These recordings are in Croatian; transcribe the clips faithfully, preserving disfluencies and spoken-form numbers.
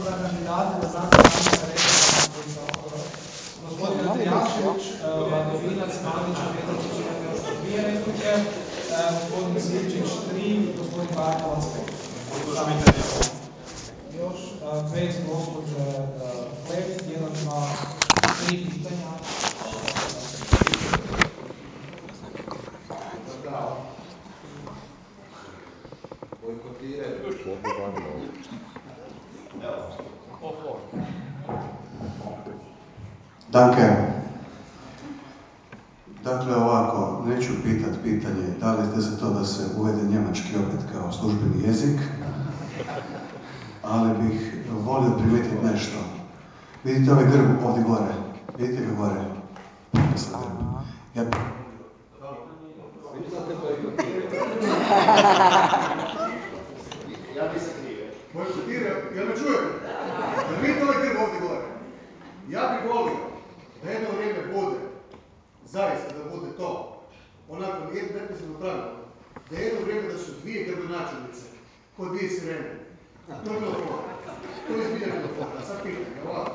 za kandidate da znate sami sa rekao koji su gospodin Andrijašević, Vladovinac, Mandić, Petrović imate još dvije replike, gospodin Sivčić tri, gospodin Bartolac pet. Još pet gospođe Plet, jedan, dva, tri pitanja. Danke. Dakle, ovako, neću pitat pitanje da li ste za to da se uvede njemački opet kao službeni jezik, ali bih volio primijetiti nešto. Vidite ovaj grb ovdje gore? Vidite ga gore? Ja bih... Ja nisam krive. Bojkotirao, jel me čujete? Jel vidite ovaj grb ovdje gore? Ja bih volio da jedno vrijeme bude, zaista da bude to, onako nepisano pravilo, da jedno vrijeme da su dvije gradonačelnice, kod dvije sirene. To je bilo fora. To je izbilja bilo fora. Sad pitanje, ovako.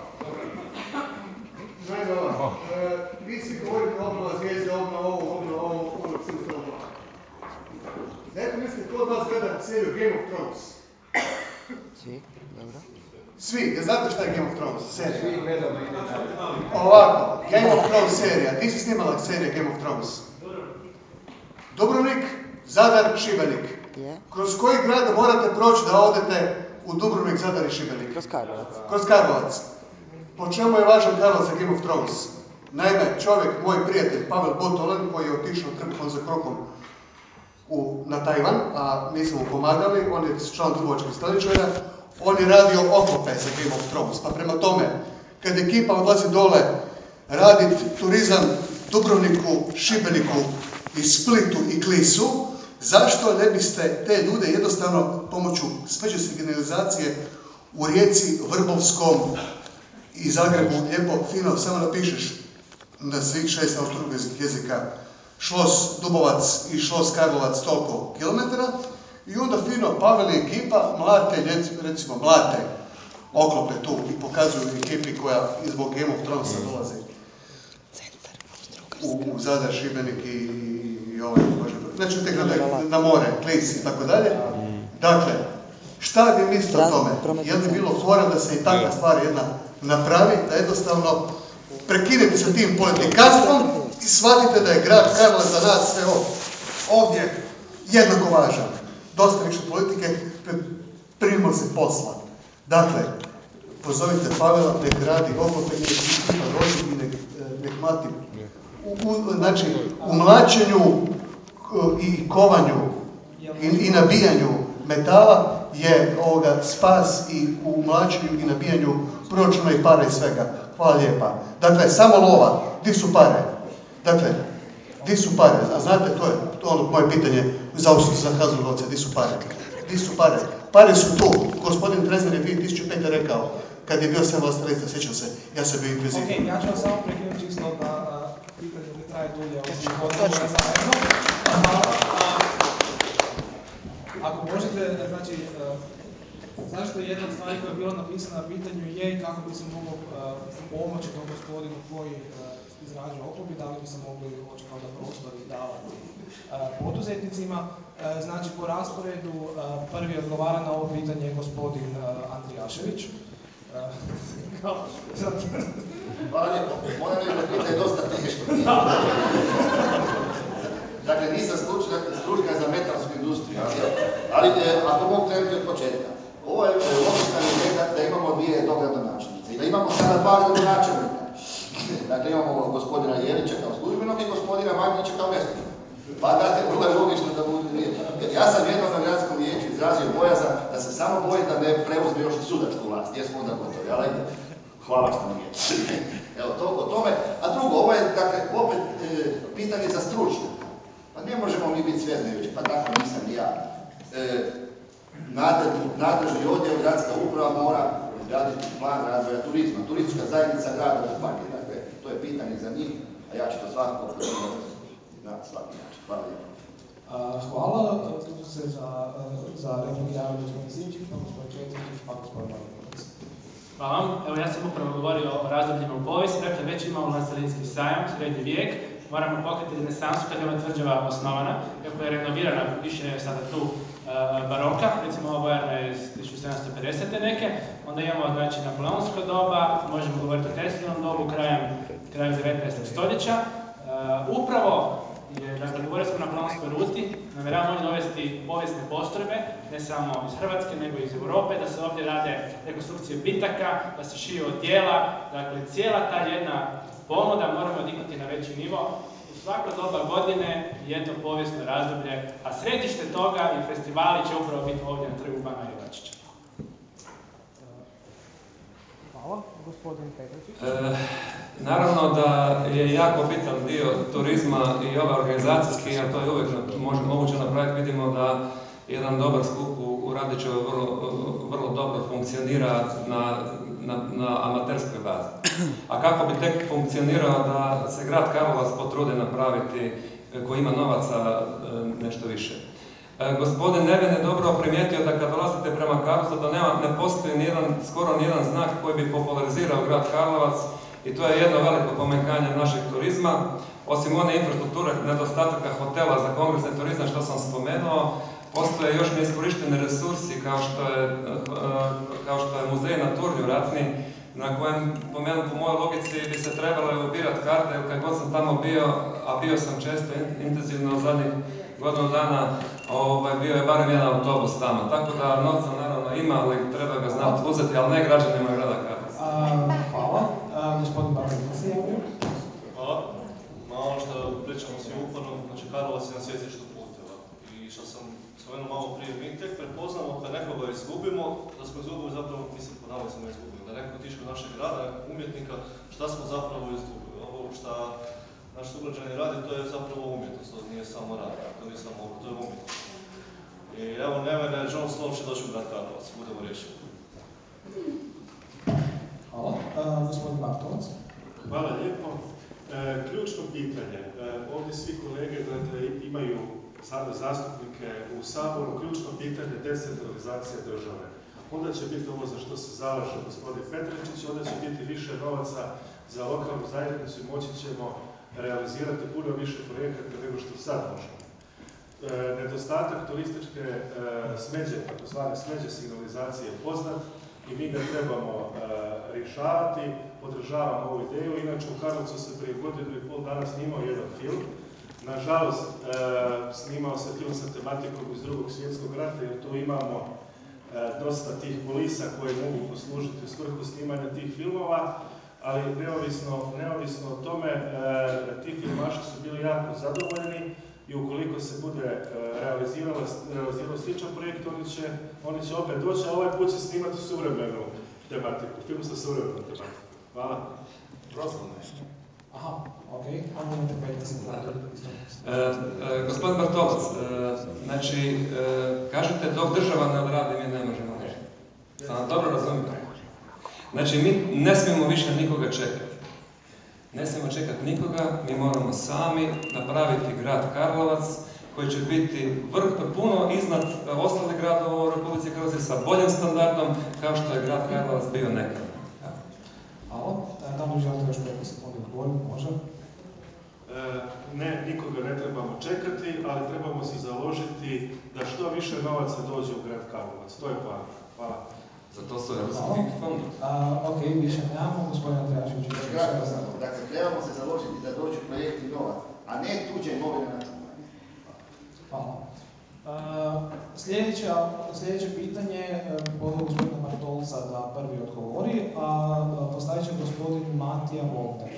Naime ovako, e, vi svi govorite obnova zvijezde, obnova ovo, obnova ovo, ono sve u stalo planu. Dajte mislite, ko od vas gleda seriju Game of Thrones? Svi, dobro. Svi, jer znate šta je Game of Thrones serija? Svi gledamo. Ovako, Game of Thrones serija. Gdje si snimala serija Game of Thrones? Dubrovnik, Zadar, Šibenik. Kroz koji grad morate proći da odete u Dubrovnik, Zadar i Šibenik? Kroz Karlovac. Kroz Karlovac. Po čemu je važan Karlovac za Game of Thrones? Naime, čovjek, moj prijatelj Pavel Botolan, koji je otišao trbuhom za krokom u, na Tajvan, a mi smo mu pomagali, on je član dubrovačkih staničara, on je radio oklope za Game of Thrones. Pa prema tome, kad ekipa odlazi dole raditi turizam Dubrovniku, Šibeniku i Splitu i Klisu, zašto ne biste te ljude jednostavno pomoću sveće signalizacije u Rijeci, Vrbovskom i Zagrebu lijepo, fino, samo napišeš na svih šest austrougarskih jezika Šlos Dubovac i Šlos Karlovac toliko kilometara i onda fino Pavel i ekipa mlate, recimo mlate oklope tu i pokazuju ekipi koja zbog Game of Thronesa dolazi u, u Zadar, Šibenik i, i ovaj, znači tek na, na more, Klis i tako dalje. Dakle, šta bi mislite o tome? Jel bi bilo fora da se i takva stvar jedna napravi, da jednostavno prekinete sa tim politikanstvom i shvatite da je grad Karlovac za nas sve ovdje jednako važan. Dosta više politike, primimo se posla. Dakle, pozovite Pavela, nek radi oklope, nek ekipa dođe i nek, nek mlati. U, u, znači, u mlačenju i kovanju i, i nabijanju metala je ovoga spas i u mlačenju i nabijanju proračuna i para i svega. Hvala lijepa. Dakle, samo lova. Di su pare? Dakle, di su pare? A znate, to je ono moje pitanje za za Hazulovce. Di su pare? Di su pare? Pare su tu. Gospodin Trezner je dvije tisuće pete rekao, kad je bio sve vlastelista, sjećam se, ja sam bio inkvizitor. Ok, ja ću vam samo prekinuti čisto da pitanje ne traje dulje od odgovora zajedno. Ako možete, znači, zašto jedna od stvari koja je bila napisana na pitanju je kako bi se moglo pomoći tom gospodinu koji izrađuje oklopi, da li bi se mogli očito onda prostori davati poduzetnicima. Znači, po rasporedu prvi odgovara na ovo pitanje gospodin Andrijašević. Hvala lijepo. Moram reći da pitanje je dosta teško. Dakle, nisam stručnjak za metalsku industriju, ali ako mogu krenuti od početka. Ovo je logična ideja da imamo dvije dogradonačelnice i da imamo sada dva gradonačelnika. Dakle, imamo gospodina Jelića kao službenog i gospodina Magdića kao neslužbenog. Pa dakle, vrlo je logično da budu dvije. Ja sam jednom na gradskom vijeću izrazio bojazan da se samo bojim da ne preuzme još i sudačku vlast, jer smo onda gotovi, ali hvala što nije. Evo, toliko o tome. A drugo, ovo je, dakle, opet e, pitanje za stručnjaka. Pa ne možemo mi biti sveznajući, pa tako nisam ni ja. E, nadležni odjel, gradska uprava mora izraditi plan razvoja turizma. Turistička zajednica grada županije, dakle, to je pitanje za njih, a ja ću to svakako podržati na svaki način. Hvala lijepo. Hvala, tu se za, za repliku javio gospodin Sinčić, pa gospodin Četnić, pa gospodin Marković. Hvala vam. Evo ja sam upravo govorio o razdobljima u povijesti, dakle već imamo Vanselinski sajam, srednji vijek, moramo pokriti renesansu kad je ova tvrđava osnovana, iako je renovirana, više je sada tu uh, baroka, recimo ova vojarna je iz tisuću sedamsto pedesete neke, onda imamo znači napoleonsko doba, možemo govoriti o Teslinom dobu, krajem, krajem devetnaestog stoljeća. Uh, upravo je, dakle, govorio sam o napoleonskoj ruti, namjeravamo ovdje dovesti povijesne postrojbe, ne samo iz Hrvatske, nego i iz Europe, da se ovdje rade rekonstrukcije bitaka, da se šiju odijela, dakle, cijela ta jedna ponuda moramo dignuti na veći nivo. U svako doba godine jedno povijesno razdoblje, a središte toga i festivali će upravo biti ovdje na trgu Bana Jelačića. Hvala, gospodin Petrović. E, naravno da je jako bitan dio turizma i ovaj organizacijski, a to je uvijek može, moguće napraviti. Vidimo da jedan dobar skup u Radićevoj vrlo, vrlo dobro funkcionira na, na, na amaterskoj bazi. A kako bi tek funkcionirao da se grad Karlovac potrudi napraviti, koji ima novaca, nešto više. Gospodin Neven je dobro primijetio da kad dolazite prema Karlovcu da nema, ne postoji nijedan, skoro nijedan znak koji bi popularizirao grad Karlovac i to je jedno veliko pomanjkanje našeg turizma. Osim one infrastrukture, nedostataka hotela za kongresni turizam što sam spomenuo, postoje još neiskorišteni resursi kao što je, kao što je muzej na Turnju ratni, na kojem, po meni, po mojoj logici, bi se trebalo ubirati karte, jer kad god sam tamo bio, a bio sam često intenzivno u zadnjih godinu dana, ovaj, bio je barem jedan autobus tamo. Tako da novca naravno ima, ali treba ga znati uzeti, ali ne građanima grada Karlovca. Hvala. A, gospodin Bartolina se javio. Hvala. Malo što pričamo svi uporno, znači Karlovac je na sjecištu puteva. I što sam spomenuo malo prije, mi tek prepoznamo kad nekoga izgubimo, da smo izgubili zapravo, mislim, ponavljaju smo izgubili, da neko otišao od našeg grada, nekog umjetnika, šta smo zapravo izgubili. Ovo šta naši sugrađani radi, to je zapravo umjetnost, to nije samo rad, to nije samo ovo, to je umjetnost. I evo, Nevene, John Snow će doći u grad Karlovac, budemo riješeni. Hvala. Uh, gospodin Bartolac. Hvala lijepo. E, ključno pitanje, e, ovdje svi kolege dakle, imaju sada zastupnike u Saboru, ključno pitanje decentralizacija države. Onda će biti ovo za što se zalaže gospodin Petričić, onda će biti više novaca za lokalnu zajednicu i moći ćemo realizirati puno više projekata nego što sad možemo. E, nedostatak turističke e, smeđe, takozvane smeđe signalizacije je poznat i mi ga trebamo e, rješavati. Podržavam ovu ideju. Inače, u Karlovcu se prije godinu i pol dana snimao jedan film. Nažalost, e, snimao se film sa tematikom iz drugog svjetskog rata, jer tu imamo e, dosta tih polisa koje mogu poslužiti u svrhu snimanja tih filmova, ali neovisno, neovisno o tome, e, ti filmaši su bili jako zadovoljni i ukoliko se bude e, realizirao sličan projekt, oni će, oni će opet doći, a ovaj put će snimati suvremenu tematiku, film sa suvremenom tematikom. Hvala. Proslavno. Aha, okej, okay. Onda imate petnaest sekundi. E, e, gospodin Bartolac, e, znači, e, kažete dok država ne odradi, mi ne možemo reći. Sam dobro razumijem? Znači, mi ne smijemo više nikoga čekati. Ne smijemo čekati nikoga, mi moramo sami napraviti grad Karlovac, koji će biti vrh, puno iznad ostalih gradova u Republici Hrvatskoj sa boljim standardom, kao što je grad Karlovac bio nekada. Hvala. Da li želite još petnaest sekundi odgovoriti? Može. E, ne, nikoga ne trebamo čekati, ali trebamo se založiti da što više novaca dođe u grad Karlovac. To je plan. Hvala. Za to su Europski fond. Ok, više nemamo. Gospodina Trajašević. Dakle, trebamo se založiti da dođu projekti novac, a ne tuđe imovine na čuvanju. Hvala. Uh, sljedeća, sljedeće pitanje pozvao gospodina Bartolca da prvi odgovori, a postavit će gospodin Matija Volter.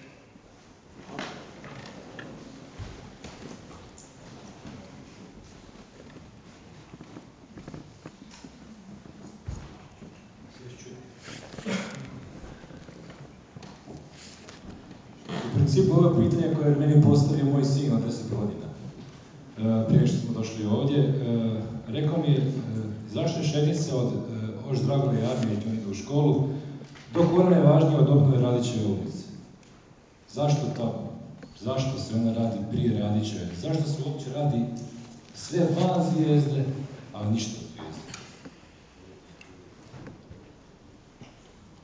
U principu ovo je pitanje koje je meni postavio moj sin od deset godina. Prije što smo došli ovdje, rekao mi je zašto je šetnica od Oš Dragove armije gdje on ide u školu do Korane važnija od obnove Radićeve ulice. Zašto tako? Zašto se ona radi prije Radićeve? Zašto se uopće radi sve van Zvijezde, a ništa od Zvijezde?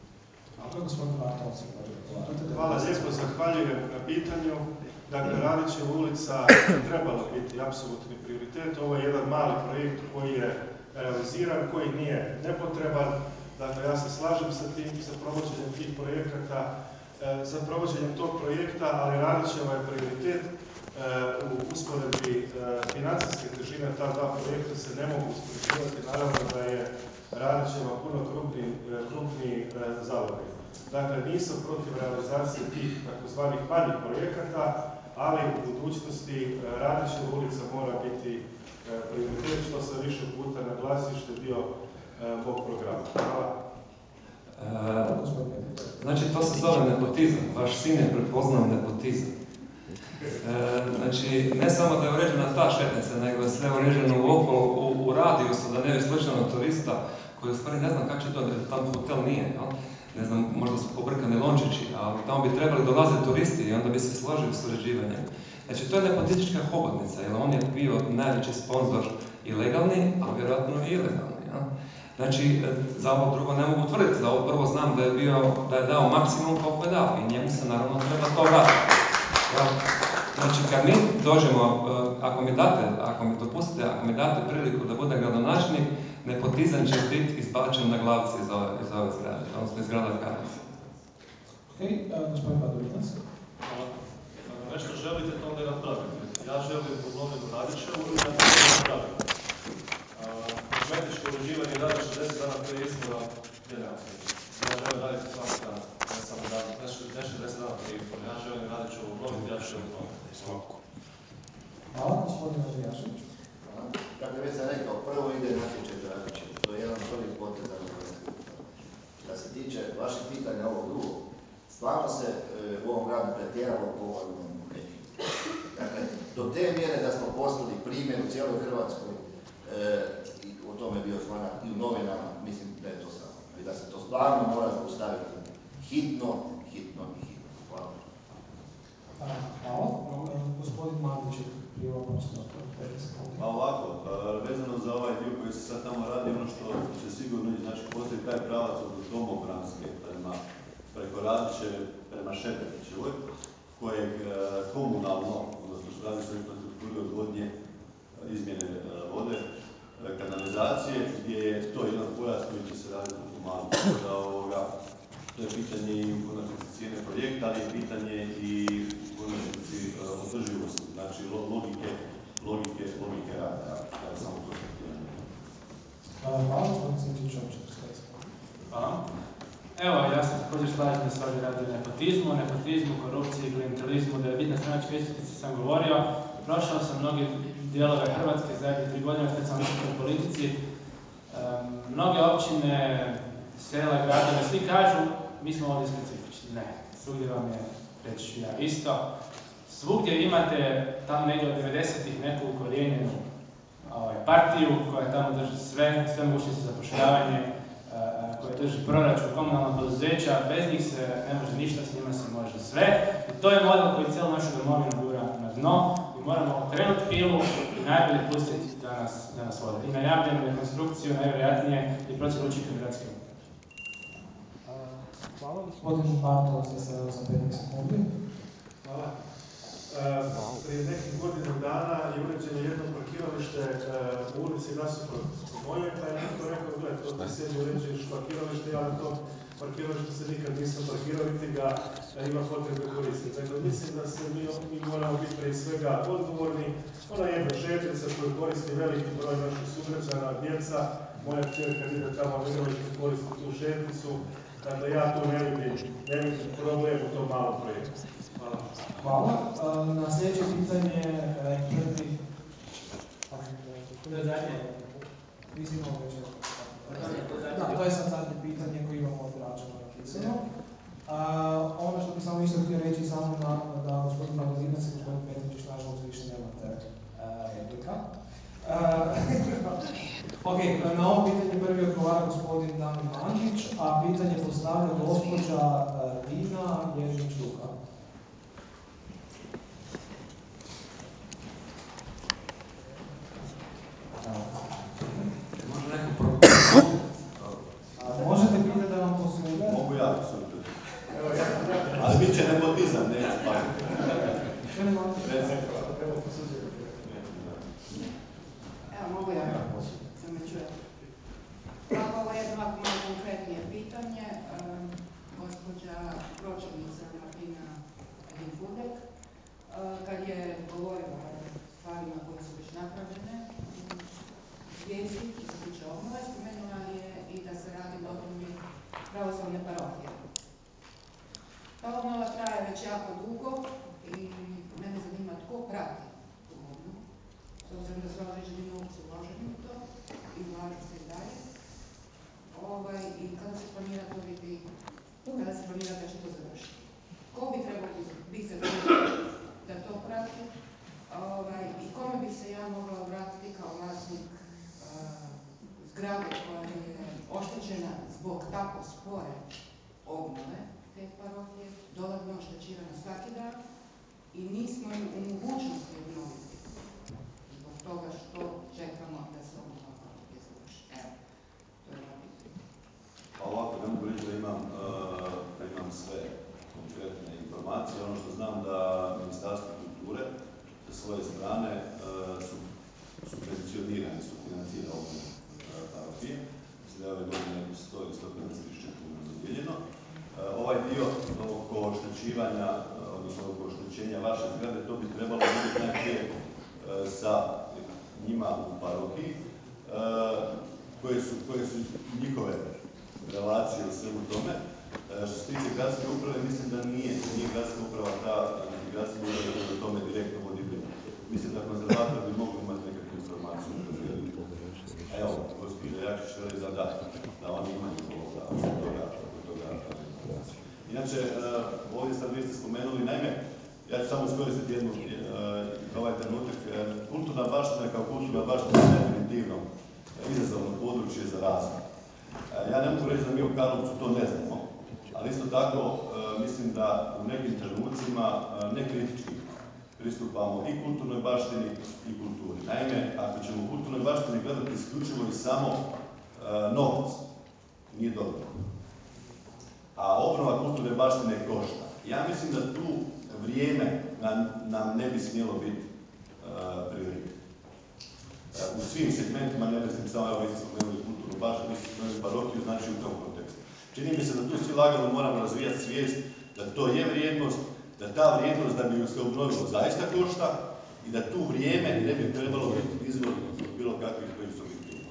je gospodin Bartolović prvi odgovara. Hvala lijepo, zahvaljujem na pitanju. Dakle, Radićeva ulica je trebala biti apsolutni prioritet. Ovo je jedan mali projekt koji je realiziran, koji nije nepotreban. Dakle, ja se slažem sa tim, sa provođenjem tih projekata, za provođenjem tog projekta, ali Radićeva je prioritet. U usporedbi financijske težine ta dva projekta se ne mogu uspoređivati. Naravno da je Radićeva puno krupniji zalogaj. Dakle, nisam protiv realizacije tih takozvanih manjih projekata, ali u budućnosti Radićeva ulica mora biti prioritet, što sam više puta naglasio, što je dio mog programa. Hvala. Znači, to se zove nepotizam. Vaš sin je prepoznao nepotizam. Znači, ne samo da je uređena ta šetnica, nego je sve uređeno uokolo u, u radijusu, da ne bi slučajno turista, koji u stvari ne znam kako će to, jer tamo hotel nije, jel? Ne znam, možda su pobrkani lončići, ali tamo bi trebali dolaziti turisti i onda bi se složili s uređivanjem. Znači, to je nepotistička hobotnica, jer on je bio najveći sponzor i legalni, a vjerojatno i ilegalni, jel? Znači, za ovo drugo ne mogu tvrditi, za ovo prvo znam da je bio, da je dao maksimum koliko je dao i njemu se naravno treba to vratiti. Ja, znači, kad mi dođemo, ako mi date, ako mi dopustite, ako mi date priliku da budem gradonačelnik, nepotizam će biti izbačen na glavci iz ove, iz ove zgrade, odnosno iz grada Karlovca. Ok, gospodin Badurinac. Nešto želite, to onda napravite. Ja želim obnovljenu Radićevu i ja to napravim. Kozmetičko uređivanje radi šezdeset dana prije izbora, je neophodno. Ja želim raditi svaki dan, ne samo dan, ne šezdeset dana prije izbora. Ja želim Radićevu obnoviti, ja ću je obnoviti. Hvala, gospodin Andrijašević. Dakle, već sam rekao, prvo ide natječaj za Radićevu. To je jedan od prvih poteza na Hrvatskoj. Da se tiče vašeg pitanja ovog drugog, stvarno se e, u ovom gradu pretjeralo po argumentu neki. Dakle, do te mjere da smo postali primjer u cijeloj Hrvatskoj, e, i o tome je bio članak i u novinama, mislim da je to samo. I da se to stvarno mora zaustaviti hitno, hitno i hitno. Hvala. Hvala. Gospodin Mandić je prije oprosto. Pa ovako, vezano za ovaj dio koji se sad tamo radi, ono što će sigurno, znači postoji taj pravac od Domobranske prema, preko Radiće, prema Šepetrićevoj, kojeg komunalno, odnosno što radi se infrastrukturi odvodnje, izmjene vode, kanalizacije, gdje je to jedan pojas koji će se raditi u Tomalu. Da ovoga, to je pitanje i u konačnici cijene projekta, ali je pitanje i u konačnici održivosti, znači logike, logike, logike rada. Ja samo to sam htio. Hvala, gospodin Sinčić, opće. Hvala. Evo, ja se također slažem da se ovdje radi o nepotizmu, nepotizmu, korupciji, klientelizmu, da je bitna stranačka iskaznica, sam govorio. Prošao sam mnogi dijelove Hrvatske zadnje tri godine kad sam u politici. Um, mnoge općine, sela, gradove, svi kažu mi smo ovdje specifični. Ne, svugdje vam je, reći ću ja isto. Svugdje imate tamo negdje od devedesetih neku ukorijenjenu ovaj, partiju koja tamo drži sve, sve mogućnosti za zapošljavanje, koje drži proračun, komunalna poduzeća, bez njih se ne može ništa, s njima se može sve. I to je model koji cijelu našu domovinu gura na dno. Mi moramo okrenuti pilu i najbolje pustiti da nas, da nas vode. I najavljenu rekonstrukciju, najvjerojatnije i procjenu učinka gradske. Hvala, gospodin Bartol se stavio za pet sekundi. Hvala. Uh, prije nekih godinu dana je uređeno jedno parkiralište uh, u ulici nasuprot moje, pa je netko rekao, gled, to ti sebi uređuješ parkiralište, ja na tom parkiralištu se nikad nisam parkirao, niti ga uh, ima potrebe koristiti. Dakle, mislim da se mi, mi moramo biti prije svega odgovorni. Ona jedna šetnica koju koristi veliki broj naših sugrađana, djeca, moja kćer kad ide tamo na igralište koristi tu šetnicu. Dakle, ja tu ne vidim, ne vidim problem u tom malom projektu. Hvala. Hvala. Na sljedeće pitanje prvi... To je zadnje. Da, to je sad zadnje pitanje koje imamo od građana napisano. Ono što bi samo isto htio reći samo na, da gospodin Badurinac i gospodin Petričić nažalost više nemate replika. Ok, na ovo pitanje prvi odgovara gospodin Damir Mandić, a pitanje postavlja gospođa Dina Ježnić-Duka. Može neko propisati? Možete pitati da vam posluže? Mogu ja poslužiti. Evo, mogu ja, se me čuje. Kako ovo je jedno ovako malo konkretnije pitanje, um, gospođa pročelnica Martina Edin-Fudek, uh, kad je govorila o stvarima koje su već napravljene u Zvijezdi, što se tiče obnove, spomenula je i da se radi o obnovi pravoslavne parohije. Ta obnova traje već jako dugo i mene zanima tko prati tu obnovu, s obzirom da su određeni novci uloženi u to i ulažu se i dalje. Ovaj, I kada se planira to biti, kada se planira da će to završiti. Ko bi trebao biti zadužen da to prati ovaj, i kome bi se ja mogla obratiti kao vlasnik uh, zgrade koja je oštećena zbog tako spore obnove te parohije, dodatno oštećivana svaki dan i nismo ju u mogućnosti obnoviti zbog toga što čekamo da se obnova parohije završi. Evo, to je moje pitanje. Pa ovako, ne mogu reći da imam, uh, da imam sve konkretne informacije. Ono što znam da Ministarstvo kulture sa svoje strane uh, su subvencionirani, su financira obnovu uh, parohije. Mislim da je ove godine sto ili sto pedeset tisuća kuna dodijeljeno. Uh, ovaj dio oko oštećivanja, uh, odnosno oko oštećenja vaše zgrade, to bi trebalo biti najprije uh, sa njima u parohiji, uh, koje su, koje su njihove relacije u svemu tome. Uh, što se tiče gradske uprave, mislim da nije, nije gradska uprava ta, niti gradska uprava koja o tome direktno vodi brigu. Mislim da konzervator bi mogli imati nekakvu informaciju. A evo, gospođa Jakšić veli da da, da oni imaju ovoga, oko toga, oko toga informaciju. Inače, uh, ovdje sad vi ste spomenuli, naime, ja ću samo iskoristiti jednu, uh, ovaj trenutak, uh, kulturna baština kao kulturna baština je definitivno izazovno područje za razvoj. Uh, ja ne mogu reći da mi u Karlovcu to ne znamo, ali isto tako uh, mislim da u nekim trenucima uh, nekritički pristupamo i kulturnoj baštini i kulturi. Naime, ako ćemo u kulturnoj baštini gledati isključivo i samo uh, novac, nije dobro. A obnova kulturne baštine košta. Ja mislim da tu vrijeme nam, nam ne bi smjelo biti uh, prioritet. Uh, u svim segmentima, ne mislim samo, evo vi ste spomenuli kulturnu baštinu, vi ste spomenuli parohiju, znači u tom kontekstu. Čini mi se da tu svi lagano moramo razvijati svijest da to je vrijednost, da ta vrijednost da bi se obnovilo zaista košta i da tu vrijeme ne bi trebalo biti izvor bilo kakvih subjektivnih.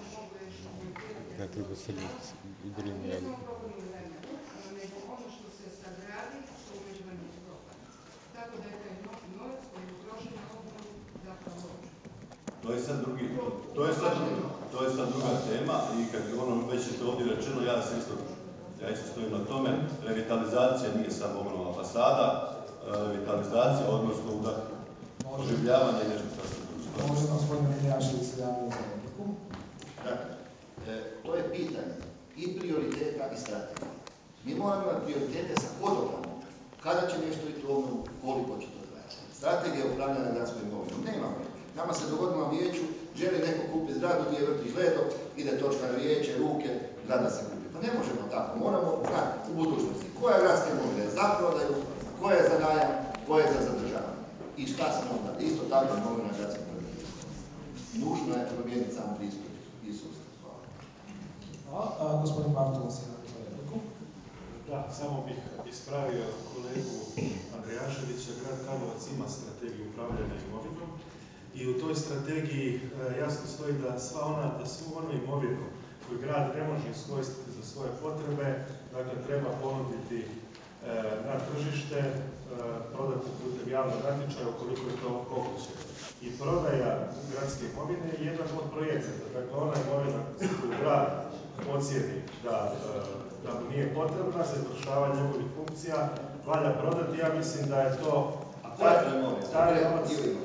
Dakle, nismo problem u vremenu, nego ono što se sad radi, što u međuvremenu propada. Tako da je taj novac koji je utrošen na obnovu zapravo To je sad drugi, to je sad, to je sad druga tema i kad je ono već je to ovdje rečeno, ja se isto, ja isto stojim na tome, revitalizacija nije samo obnova fasada, revitalizacija, odnosno da oživljavanje nešto sasvim drugo. Može gospodin Miljašević se javio za repliku. Dakle, e, to je pitanje i prioriteta i strategije. Mi moramo imati prioritete sa hodogranom. Kada će nešto biti u obnovu, koliko će to trajati. Strategija upravljanja gradskom imovinom nemamo. Nama se dogodilo na vijeću, želi neko kupiti zgradu gdje je vrtić Ledo, ide točka na vijeće, ruke, zgrada se kupi. Pa ne možemo tako, moramo znati u budućnosti koja gradska imovina je za prodaju, koja je za najam, koja je za zadržavanje. I šta se onda, isto tako imovina gradske imovine. Nužno je promijeniti sam pristup i sustav. Hvala. Hvala, gospodin Bartolo se javio za repliku. Da, samo bih ispravio kolegu Andrijaševića. Grad Karlovac ima strategiju upravljanja imovinom i u toj strategiji e, jasno stoji da sva ona, da svu onu imovinu koju grad ne može iskoristiti za svoje potrebe, dakle treba ponuditi e, na tržište, e, prodati putem javnog natječaja ukoliko je to moguće. I prodaja gradske imovine je jedan od projekata. Dakle, ona imovina koju grad ocijeni da, da mu nije potrebna za izvršavanje njegovih funkcija, valja prodati. Ja mislim da je to taj, taj novac,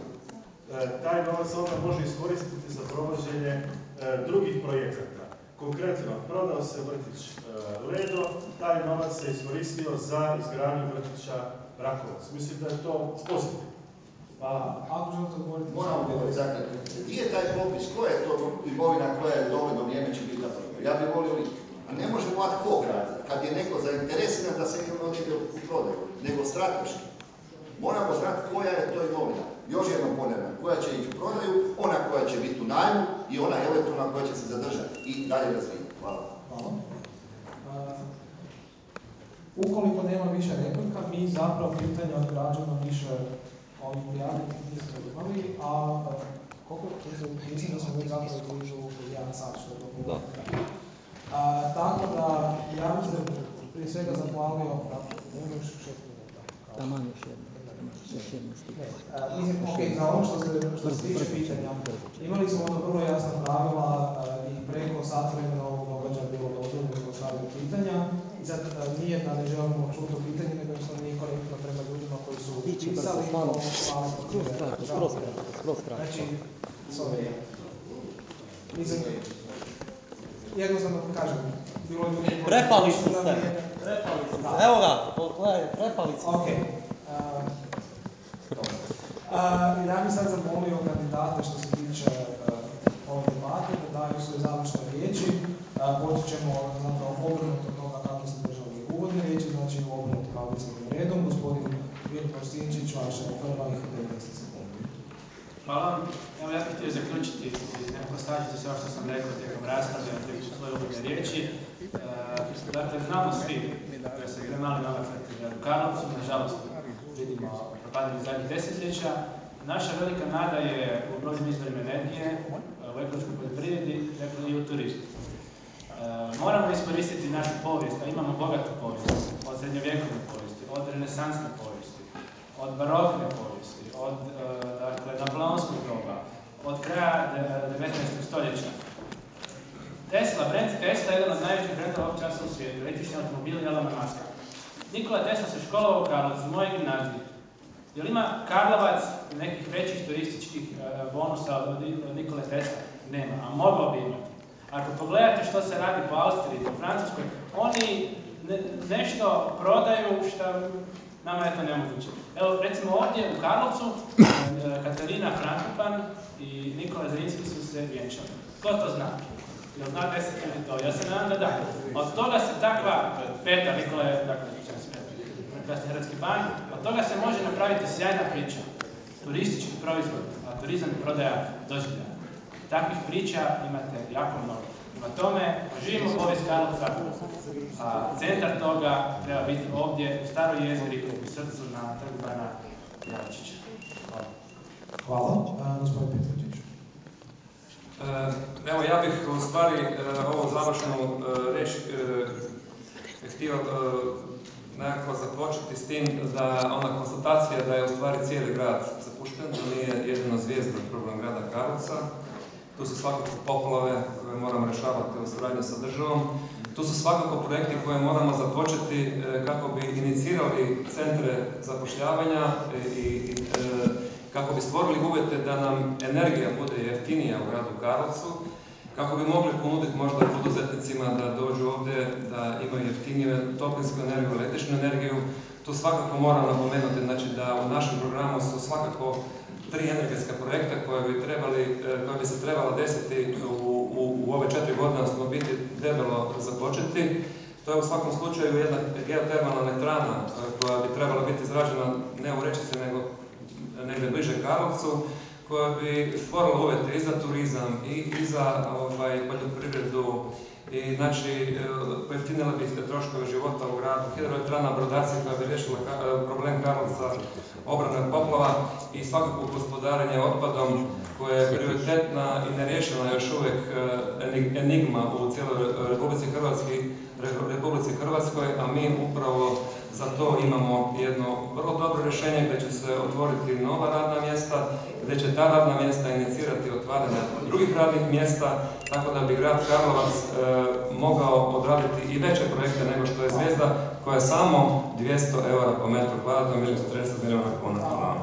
taj novac onda može iskoristiti za provođenje e, drugih projekata. Konkretno, prodao se vrtić e, Ledo, taj novac se iskoristio za izgradnju vrtića Rakovac. Mislim da je to pozitivno. Hvala. Ako želite odgovoriti... Moramo govoriti, dakle, gdje je taj popis, koja je to imovina koja je u dovoljno vrijeme će biti napravljena? Ja bih volio vidjeti. A ne možemo ad hoc raditi, kad je neko zainteresiran da se ono ide u prodaju, nego strateški. Moramo znati koja je to imovina. Još jednom ponavljam, koja će ići u prodaju, ona koja će biti u najmu i ona eventualna koja će se zadržati i dalje razvijati. Hvala. Hvala. Uh, ukoliko nema više replika, mi zapravo pitanja od građana više ovih prijavljenih nismo imali, a uh, koliko mislim da smo već zapravo blizu jedan sat, što je dobro. Uh, tako da, ja bih se prije svega zahvalio, da nema još šest minuta. Taman još jedna. Uh, mislim, ok, za ovo što se, što se tiče pitanja, imali smo ono vrlo jasna pravila uh, i preko sat vremena ovog događaja bilo dozvoljeno postavljati pitanja. I sad uh, nije da ne želimo čuti o pitanju, nego što nije korektno prema ljudima koji su pisali o hvala Znači, sorry. Mislim, jednostavno kažem, bilo je ljudi... Prepali su se, prepali su se, evo ga, gledaj, prepali su se. Ok. Uh, ja bih sad zamolio kandidate što se tiče uh, ove debate da daju svoje završne riječi. Uh, počet ćemo zapravo obrnuto toga kako ste držali uvodne riječi, znači obrnuto alfabetskim redom. Gospodin Vilko Sinčić, vaša je prva ih devetnaest sekundi. Hvala. Evo ja bih htio zaključiti i nekako stažiti sve što sam rekao tijekom rasprave, tijekom svoje uvodne riječi. Uh, dakle, znamo svi da se premali novac vrti u Karlovcu, nažalost vidimo propadanje zadnjih desetljeća. Naša velika nada je u obnovljivim izvorima energije, u ekološkoj poljoprivredi i u turizmu. E, moramo iskoristiti našu povijest, a imamo bogatu povijest, od srednjovjekovne povijesti, od renesansne povijesti, od barokne povijesti, od e, dakle, napoleonskog doba, od kraja devetnaestog stoljeća. Tesla, brand Tesla je jedan od najvećih brendova ovog časa u svijetu, električni automobil i Elona Muska. Nikola Tesla se školovao u Karlovcu, u mojoj gimnaziji. Jel ima Karlovac nekih većih turističkih e, bonusa od Nikole Tesla? Nema, a mogao bi imati. Ako pogledate što se radi po Austriji, po Francuskoj, oni ne, nešto prodaju što nama je to nemoguće. Evo, recimo ovdje u Karlovcu, e, Katarina Frankopan i Nikola Zrinski su se vjenčali. Ko to zna? Jel zna deset ljudi to? Ja se nadam da da. Od toga se takva, Petar, Nikola je, dakle, prekrasni hrvatski ban, od toga se može napraviti sjajna priča. Turistički proizvod, a turizam je prodaja doživljaja. Takvih priča imate jako mnogo. Prema tome, živimo povijest Karlovca, a centar toga treba biti ovdje u staroj jezgri, u srcu na trgu Bana Jelačića. Hvala. Hvala. Uh, gospodin Petrović. Evo, ja bih u stvari ovu završnu riječ htio nekako započeti s tim da ona konstatacija da je u stvari cijeli grad zapušten, da nije jedino zvijezda problem grada Karlovca. Tu su svakako poplave koje moramo rješavati u suradnji sa državom. Tu su svakako projekti koje moramo započeti kako bi inicirali centre zapošljavanja i, i kako bi stvorili uvjete da nam energija bude jeftinija u gradu Karlovcu, kako bi mogli ponuditi možda poduzetnicima da dođu ovdje, da imaju jeftiniju toplinsku energiju, električnu energiju. Tu svakako moram napomenuti znači, da u našem programu su svakako tri energetska projekta koje bi, trebali, koje bi se trebala desiti u, u, u ove četiri godine, odnosno biti debelo započeti. To je u svakom slučaju jedna geotermalna elektrana koja bi trebala biti izrađena ne u Rečici, nego negdje bliže Karlovcu, koja bi stvorila uvjete i za turizam i, i za ovaj, poljoprivredu i znači pojeftinila bi troškove života u gradu, hidroelektrana Brodarci koja bi riješila problem Karlovca, obrane od poplava i svakako gospodarenje otpadom koje je prioritetna i nerješena još uvijek enigma u cijeloj Republici Hrvatskoj, Republici Hrvatskoj, a mi upravo za to imamo jedno vrlo dobro rješenje gdje će se otvoriti nova radna mjesta, gdje će ta radna mjesta inicirati otvaranje drugih radnih mjesta, tako da bi grad Karlovac e, mogao odraditi i veće projekte nego što je Zvijezda, koja je samo dvjesto eura po metru kvadratnom ili četrdeset milijuna kuna. Hvala.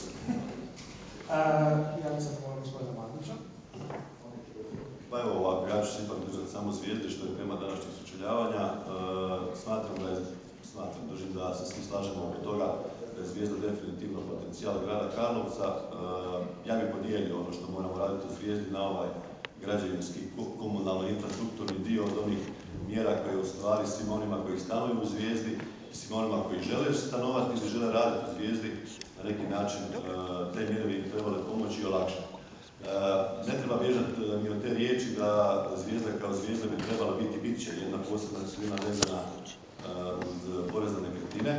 Ja bih sad volio gospodina Mandića. Pa evo ovako, ja ću se ipak držati samo Zvijezde što je tema današnjeg sučeljavanja. E, smatram da je, smatram, držim da se svi slažemo oko toga da je Zvijezda definitivno potencijal grada Karlovca. E, ja bih podijelio ono što moramo raditi u Zvijezdi na ovaj građevinski, komunalno infrastrukturni dio od onih mjera koje u stvari svima onima koji stanuju u Zvijezdi i svima onima koji žele stanovati ili žele raditi u Zvijezdi, na neki način te mjere bi im trebale pomoći i olakšati. Ne treba bježati ni od te riječi da Zvijezda kao Zvijezda bi trebala biti, bit će jedna posebna sredina vezana uz porez na nekretnine.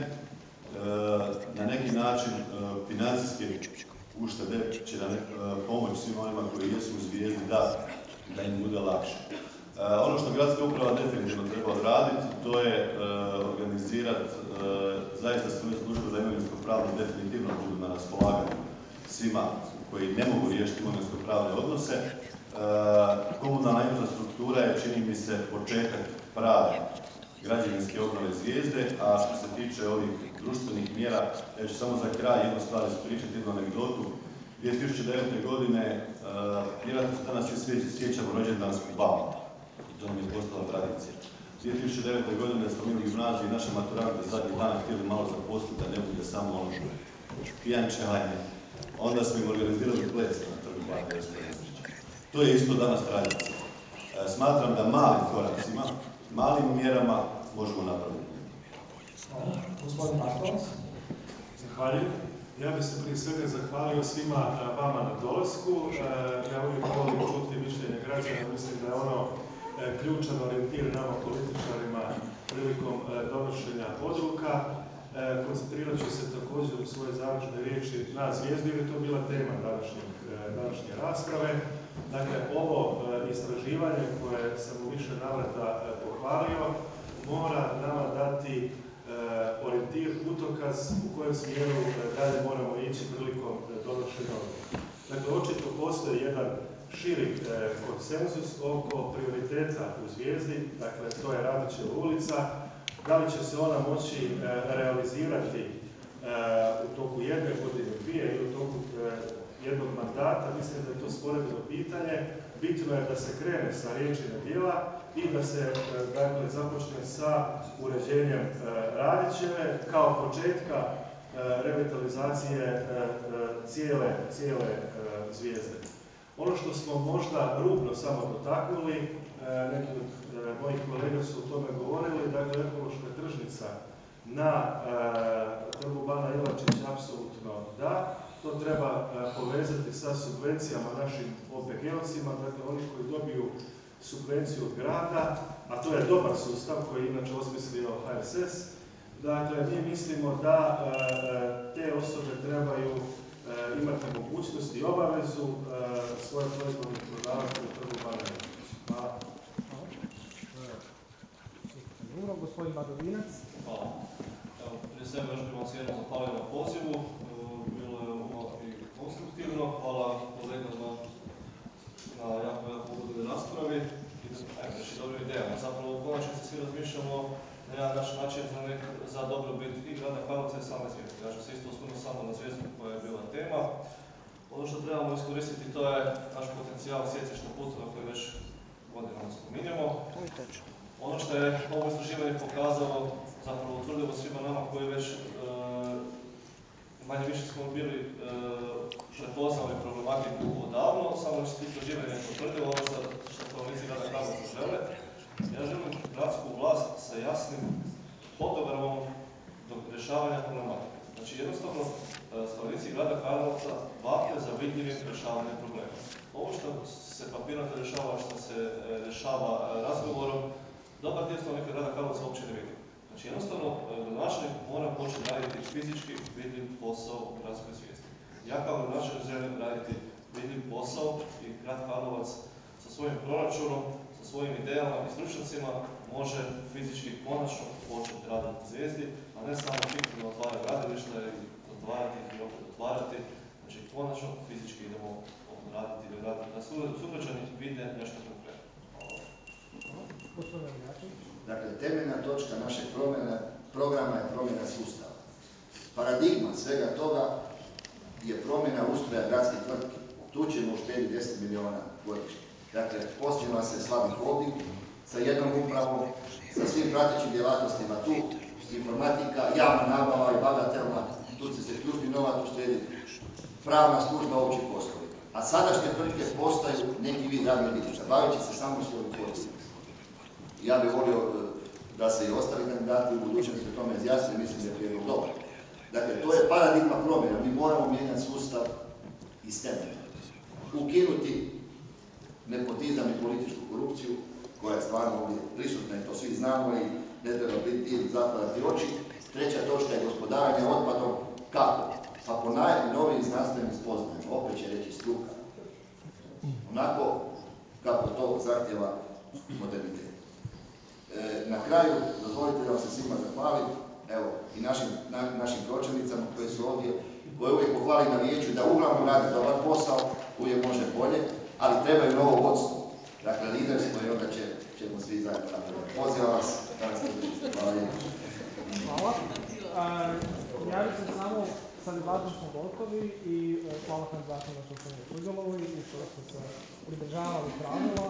Na neki način financijske uštede će pomoći svima onima koji jesu u Zvijezdi da, da im bude lakše. Ono što gradska uprava definitivno treba odraditi, to je organizirati zaista svoju službu da imovinsko-pravno definitivno budu na raspolaganju svima koji ne mogu riješiti imovinsko-pravne odnose. Komunalna infrastruktura je, čini mi se, početak prave građevinske obnove Zvijezde, a što se tiče ovih društvenih mjera, ja ću samo za kraj jednu stvar ispričati, jednu anegdotu. dvije tisuće devete. godine, vjerojatno se danas svi sjećamo rođendansku babu, to nam je postala tradicija. dvije tisuće devete. godine smo mi u gimnaziji naše maturante zadnjih dana htjeli malo zaposliti da ne bude samo ono pijančevanje. Onda smo im organizirali ples na trgu bana Josipa Jelačića. To je isto danas tradicija. Smatram da malim koracima, malim mjerama možemo napraviti. Hvala. Gospodin Bartolac. Zahvaljujem. Ja bih se prije svega zahvalio svima vama na dolasku. Ja uvijek volim čuti mišljenje građana, mislim da je ono ključan orijentir nama političarima prilikom donošenja odluka. Koncentrirat ću se također u svojoj završnoj riječi na Zvijezdu jer je to bila tema današnje rasprave. Dakle, ovo istraživanje koje sam u više navrata pohvalio mora nama dati orijentir, putokaz u kojem smjeru dalje moramo ići prilikom donošenja odluka. Dakle, očito postoji jedan širi konsenzus oko prioriteta u Zvijezdi, dakle, to je Radićeva ulica. Da li će se ona moći realizirati u toku jedne godine, dvije ili u toku jednog mandata, mislim da je to sporedno pitanje. Bitno je da se krene sa riječi na djela i da se dakle, započne sa uređenjem Radićeve kao početka revitalizacije cijele, cijele Zvijezde. Ono što smo možda rubno samo dotaknuli, neki od mojih kolega su o tome govorili, dakle ekološka tržnica na trgu bana Jelačića apsolutno da. To treba povezati sa subvencijama našim O P G-ovcima, dakle oni koji dobiju subvenciju od grada, a to je dobar sustav koji je inače osmislio H S S. Dakle, mi mislimo da te osobe trebaju imati mogućnost i obavezu svoje proizvode prodavati u trgu bana Jelačića. Hvala. Drugo, gospodin Badovinac. Hvala. Evo, prije svega još bih vam se jednom zahvalio na pozivu. Bilo je ovo i konstruktivno. Hvala kolegama na jako, jako ugodnoj raspravi i ajmo reći dobrim idejama. Zapravo u konačnici svi razmišljamo na jedan naš način za, nek, za dobrobit i grada Karlovca i same Zvijezde. Ja ću se isto osvrnuti samo na Zvijezdu koja je bila tema. Ono što trebamo iskoristiti to je naš potencijal sjecišta putova koji već godinama spominjemo. Ono što je ovo istraživanje pokazalo, zapravo utvrdilo svima nama koji već e, manje više smo bili e, prepoznali problematiku odavno, samo što istraživanje je potvrdilo ono što, što stanovnici grada Karlovca žele. Ja želim gradsku vlast sa jasnim fotogramom do rješavanja problematike. Znači jednostavno stanovnici grada Karlovca vape za vidljivim rješavanjem problema. Ovo što se papirnato rješava, što se rješava razgovorom, dobar dio stanovnika grada Karlovca uopće ne vidi. Znači jednostavno gradonačelnik mora početi raditi fizički vidljiv posao u gradskoj Zvijezdi. Ja kao gradonačelnik želim raditi vidljiv posao i grad Karlovac sa svojim proračunom, sa svojim idejama i stručnjacima može fizički konačno početi raditi u Zvijezdi, a ne samo fiktivno otvarati gradilišta i otvarati ih i opet otvarati. Znači konačno fizički idemo raditi ili raditi da sugrađani vide nešto konkretno. Dakle, temeljna točka našeg promjena, programa je promjena sustava. Paradigma svega toga je promjena ustroja gradskih tvrtki. Tu ćemo uštediti deset milijuna godišnje. Dakle, osniva se slabi holding sa jednom upravom, sa svim pratećim djelatnostima tu, informatika, javna nabava i bagatelna, tu će se ključni novac uštediti, pravna služba, opći poslovi. A sadašnje tvrtke postaju neki vid radnih jedinca, bavit će se samo svojim korisnicima. I ja bih volio da se i ostali kandidati u budućnosti o tome izjasne, mislim da je prijedlog dobar. Dakle, to je paradigma promjena, mi moramo mijenjati sustav iz temelja. Ukinuti nepotizam i političku korupciju, koja je stvarno ovdje prisutna i to svi znamo i ne treba biti zatvarati oči. Treća točka je gospodarenje otpadom. Kako? Pa po najnovijim znanstvenim spoznajama, opet će reći struka. Onako kako to zahtjeva modernitet. E, na kraju, dozvolite da vam se svima zahvalim, evo, i našim, na, našim pročelnicama koji su ovdje, koje uvijek pohvalim na vijeću da uglavnom rade dobar posao, uvijek može bolje, ali trebaju novo vodstvo. Dakle, liderstvo i onda će, ćemo svi zajedno napraviti. Pozivam vas da nas podržite. Hvala lijepo. Hvala. Ja bih se samo, sa debatom smo gotovi i hvala kandidatima što ste mi sudjelovali i što ste se pridržavali pravila.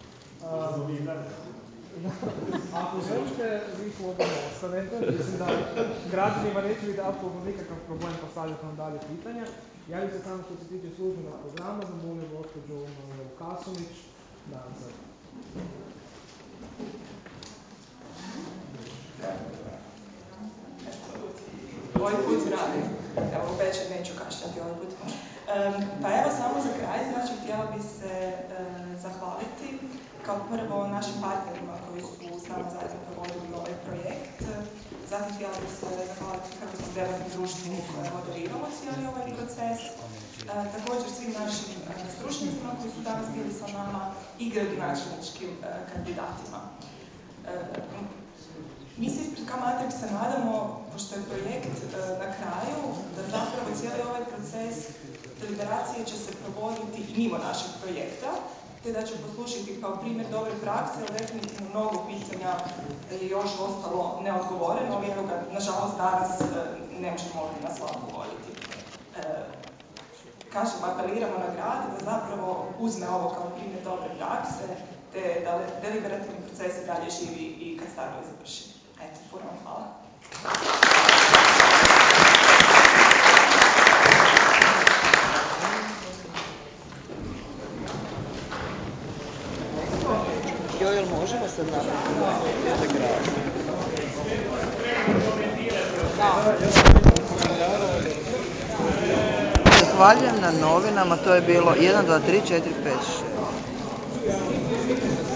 Ako želite, vi slobodno ostanete. Mislim da građanima neće biti apsolutno nikakav problem postavljati vam dalje pitanja. Ja bih se samo što se tiče službenog programa zamolio gospođu Marilu Kasunić da nam se... Ovaj put zdravi. Evo, večer neću kašljati ovaj put. Um, pa evo samo za kraj, znači htjela bi se um, zahvaliti kao prvo našim partnerima koji su s nama zajedno provodili ovaj projekt. Zatim htjela bih se zahvaliti Hrvatskom zelenom društvu koje je moderiralo cijeli ovaj proces. E, također svim našim e, stručnjacima koji su danas bili sa nama i gradonačelničkim e, kandidatima. E, Mi se ispred K-Matrix se nadamo, pošto je projekt e, na kraju, da zapravo cijeli ovaj proces deliberacije će se provoditi i mimo našeg projekta, te da će poslušati kao primjer dobre prakse, ali definitivno mnogo pitanja je još ostalo neodgovoreno, ali evo ga, nažalost, danas e, ne možemo ovdje na sva odgovoriti. E, kažem, apeliramo na grad da zapravo uzme ovo kao primjer dobre prakse, te da deliberativni proces i dalje živi i kad stvarno završi. Eto, puno vam hvala. Jo, jel možemo sad napraviti grad? Zahvaljujem na novinama, to je bilo jedan, dva, tri, četiri, pet, šest.